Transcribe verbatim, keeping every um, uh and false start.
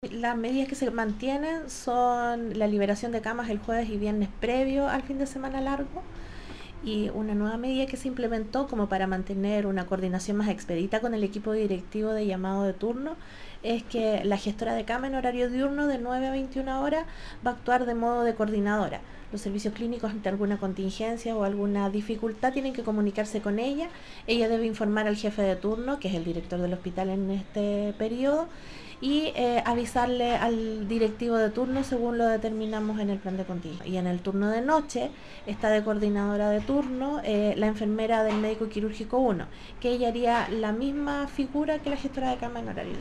Las medidas que se mantienen son la liberación de camas el jueves y viernes previo al fin de semana largo, y una nueva medida que se implementó como para mantener una coordinación más expedita con el equipo directivo de llamado de turno es que la gestora de cama en horario diurno de nueve a veintiuna horas va a actuar de modo de coordinadora. Los servicios clínicos ante alguna contingencia o alguna dificultad tienen que comunicarse con ella. Ella debe informar al jefe de turno, que es el director del hospital en este periodo, y eh, avisarle al directivo de turno según lo determinamos en el plan de contingencia. Y en el turno de noche está de coordinadora de turno eh, la enfermera del médico quirúrgico uno, que ella haría la misma figura que la gestora de cama en horario.